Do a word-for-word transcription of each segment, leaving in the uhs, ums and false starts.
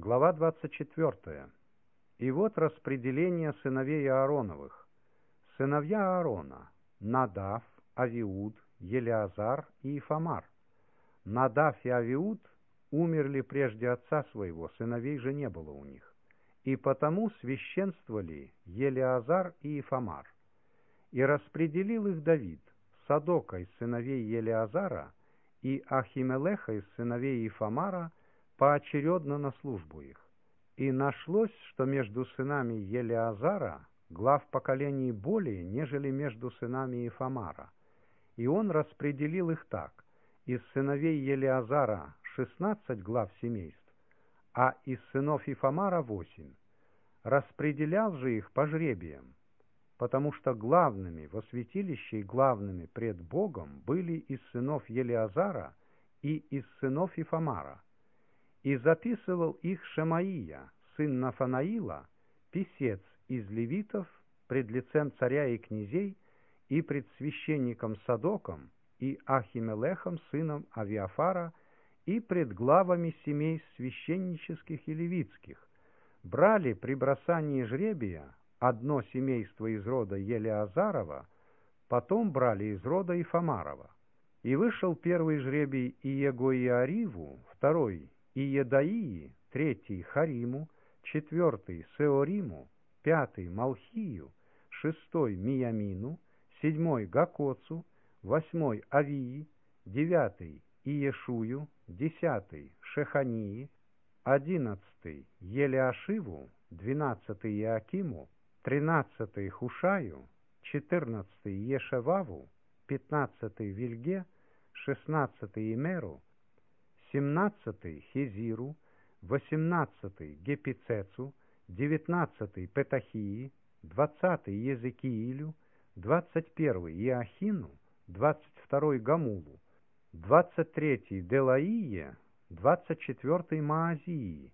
Глава двадцать четвёртая. И вот распределение сыновей Аароновых. Сыновья Аарона: Надав, Авиуд, Елеазар и Ифамар. Надав и Авиуд умерли прежде отца своего, сыновей же не было у них. И потому священствовали Елеазар и Ифамар. И распределил их Давид: Садока из сыновей Елеазара и Ахимелеха из сыновей Ифамара поочередно на службу их. И нашлось, что между сынами Елеазара глав поколений более, нежели между сынами Ифамара. И он распределил их так: из сыновей Елеазара шестнадцать глав семейств, а из сынов Ифамара восемь. Распределял же их по жребиям, потому что главными во святилище и главными пред Богом были из сынов Елеазара и из сынов Ифамара. И записывал их Шемаия, сын Нафанаила, писец из левитов, пред лицем царя и князей, и пред священником Садоком и Ахимелехом, сыном Авиафара, и пред главами семей священнических и левитских. Брали при бросании жребия одно семейство из рода Елеазарова, потом брали из рода Ифамарова. И вышел первый жребий Иегоиариву, второй Иедаии, третий Хариму, четвертый Сеориму, пятый Малхию, шестой Миямину, седьмой Гакоцу, восьмой Авии, девятый Иешую, десятый Шехании, одиннадцатый Елеашиву, двенадцатый Иакиму, тринадцатый Хушаю, четырнадцатый Ешеваву, пятнадцатый Вильге, шестнадцатый Имеру, семнадцатый Хезиру, восемнадцатый Гепицецу, девятнадцатый Петахии, двадцатый Езекиилю, двадцать первый Иохину, двадцать второй Гамулу, двадцать третий Делаие, двадцать четвертый Маазии.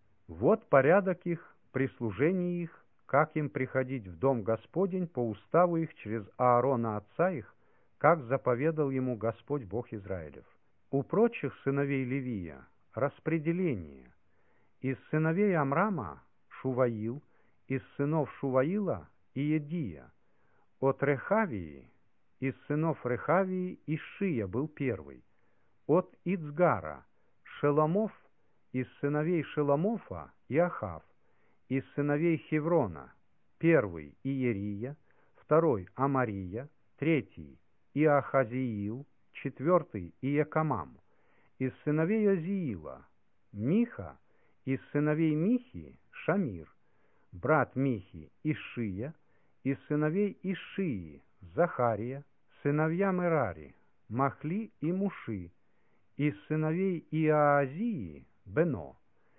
Вот порядок их, прислужение их, как им приходить в дом Господень по уставу их через Аарона отца их, как заповедал ему Господь Бог Израилев. У прочих сыновей Левия распределение: из сыновей Амрама Шуваил, из сынов Шуваила Иедия, от Рехавии, из сынов Рехавии Ишия был первый, от Ицгара Шеломов, из сыновей Шеломофа Иохав, из сыновей Хеврона первый Иерия, второй Амария, третий Иохазиил, четвертый Иекамам, из сыновей Озиила Миха, из сыновей Михи Шамир, брат Михи Ишия, из сыновей Ишии Захария, сыновья Мерари Махли и Муши, из сыновей Иоазии Бено,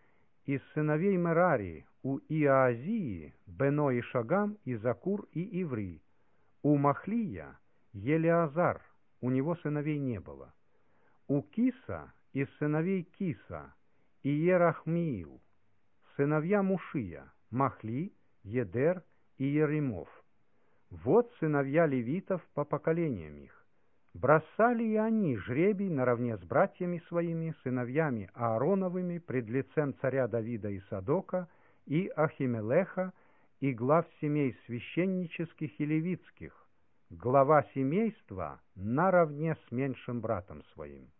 из сыновей Мерари у Иоазии Бено и Шагам, и Закур и Иври, у Махлия Елеазар, у него сыновей не было, у Киса из сыновей Киса Иерахмиил, сыновья Мушия Махли, Едер и Еремов. Вот сыновья левитов по поколениям их. Бросали и они жребий наравне с братьями своими, сыновьями Аароновыми, пред лицем царя Давида и Садока, и Ахимелеха, и глав семей священнических и левитских, глава семейства наравне с меньшим братом своим.